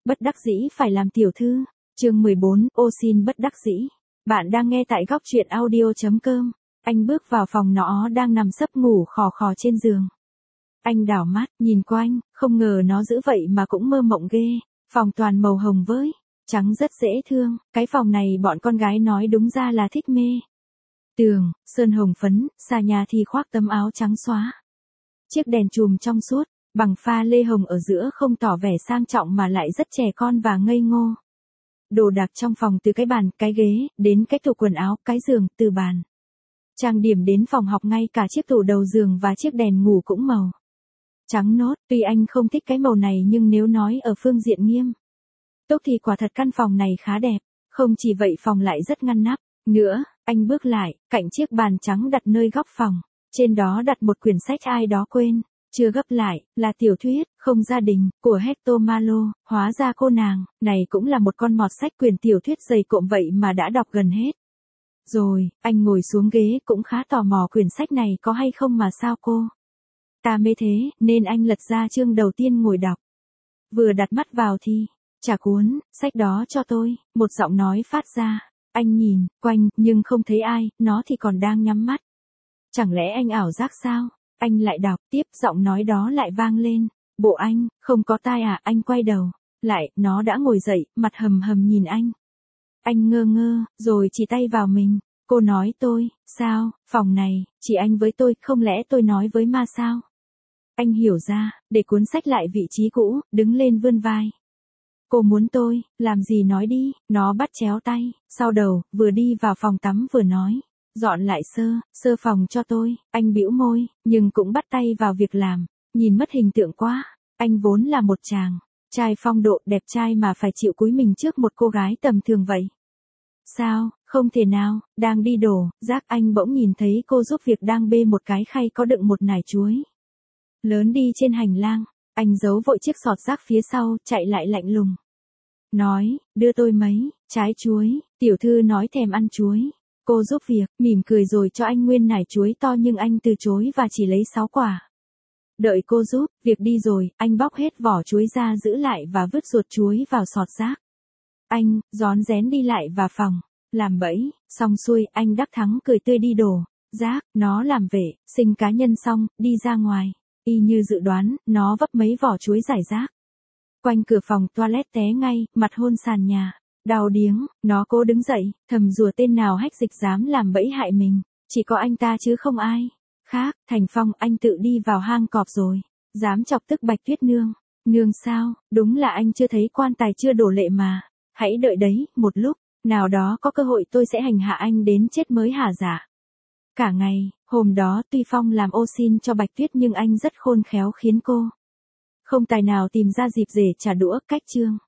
Bất đắc dĩ phải làm tiểu thư. Chương 14, ô xin bất đắc dĩ. Bạn đang nghe tại góc truyện audio.com. Anh bước vào phòng, nó đang nằm sấp ngủ khò khò trên giường. Anh đảo mắt, nhìn quanh, không ngờ nó dữ vậy mà cũng mơ mộng ghê. Phòng toàn màu hồng với trắng rất dễ thương. Cái phòng này bọn con gái nói đúng ra là thích mê. Tường, sơn hồng phấn, xà nhà thì khoác tấm áo trắng xóa. Chiếc đèn chùm trong suốt, bằng pha lê hồng ở giữa không tỏ vẻ sang trọng mà lại rất trẻ con và ngây ngô. Đồ đạc trong phòng từ cái bàn, cái ghế, đến cái tủ quần áo, cái giường, từ bàn trang điểm đến phòng học, ngay cả chiếc tủ đầu giường và chiếc đèn ngủ cũng màu trắng nốt. Tuy anh không thích cái màu này nhưng nếu nói ở phương diện nghiêm túc thì quả thật căn phòng này khá đẹp. Không chỉ vậy, phòng lại rất ngăn nắp. Nữa, anh bước lại, cạnh chiếc bàn trắng đặt nơi góc phòng. Trên đó đặt một quyển sách ai đó quên chưa gấp lại, là tiểu thuyết Không gia đình của Hector Malot. Hóa ra cô nàng này cũng là một con mọt sách, quyển tiểu thuyết dày cộm vậy mà đã đọc gần hết rồi. Anh ngồi xuống ghế, cũng khá tò mò quyển sách này có hay không mà sao cô ta mê thế, nên anh lật ra chương đầu tiên ngồi đọc. Vừa đặt mắt vào thì, trả cuốn sách đó cho tôi, một giọng nói phát ra. Anh nhìn quanh nhưng không thấy ai, nó thì còn đang nhắm mắt. Chẳng lẽ anh ảo giác sao? Anh lại đọc tiếp, giọng nói đó lại vang lên. Bộ anh không có tai à? Anh quay đầu lại, nó đã ngồi dậy, mặt hầm hầm nhìn anh. Anh ngơ ngơ, rồi chỉ tay vào mình. Cô nói tôi, sao, phòng này, chỉ anh với tôi, không lẽ tôi nói với ma sao? Anh hiểu ra, để cuốn sách lại vị trí cũ, đứng lên vươn vai. Cô muốn tôi làm gì nói đi. Nó bắt chéo tay sau đầu, vừa đi vào phòng tắm vừa nói. Dọn lại sơ phòng cho tôi. Anh bĩu môi, nhưng cũng bắt tay vào việc làm. Nhìn mất hình tượng quá. Anh vốn là một chàng trai phong độ, đẹp trai mà phải chịu cúi mình trước một cô gái tầm thường vậy. Sao, không thể nào. Đang đi đổ rác, anh bỗng nhìn thấy cô giúp việc đang bê một cái khay có đựng một nải chuối lớn đi trên hành lang. Anh giấu vội chiếc sọt rác phía sau, chạy lại lạnh lùng nói, đưa tôi mấy trái chuối. Tiểu thư nói thèm ăn chuối. Cô giúp việc mỉm cười rồi cho anh nguyên nải chuối to, nhưng anh từ chối và chỉ lấy 6 quả. Đợi cô giúp việc đi rồi, anh bóc hết vỏ chuối ra giữ lại và vứt ruột chuối vào sọt rác. Anh rón rén đi lại vào phòng, làm bẫy xong xuôi, anh đắc thắng cười tươi đi đổ rác. Nó làm vệ sinh cá nhân xong, đi ra ngoài. Y như dự đoán, nó vấp mấy vỏ chuối rải rác quanh cửa phòng toilet, té ngay, mặt hôn sàn nhà. Đau điếng, nó cố đứng dậy, thầm rủa tên nào hách dịch dám làm bẫy hại mình. Chỉ có anh ta chứ không ai khác. Thành Phong, anh tự đi vào hang cọp rồi. Dám chọc tức Bạch Tuyết nương. Nương sao, đúng là anh chưa thấy quan tài chưa đổ lệ mà. Hãy đợi đấy, một lúc nào đó có cơ hội tôi sẽ hành hạ anh đến chết mới hả dạ. Cả ngày hôm đó tuy Phong làm ô xin cho Bạch Tuyết nhưng anh rất khôn khéo khiến cô không tài nào tìm ra dịp để trả đũa. Cách chương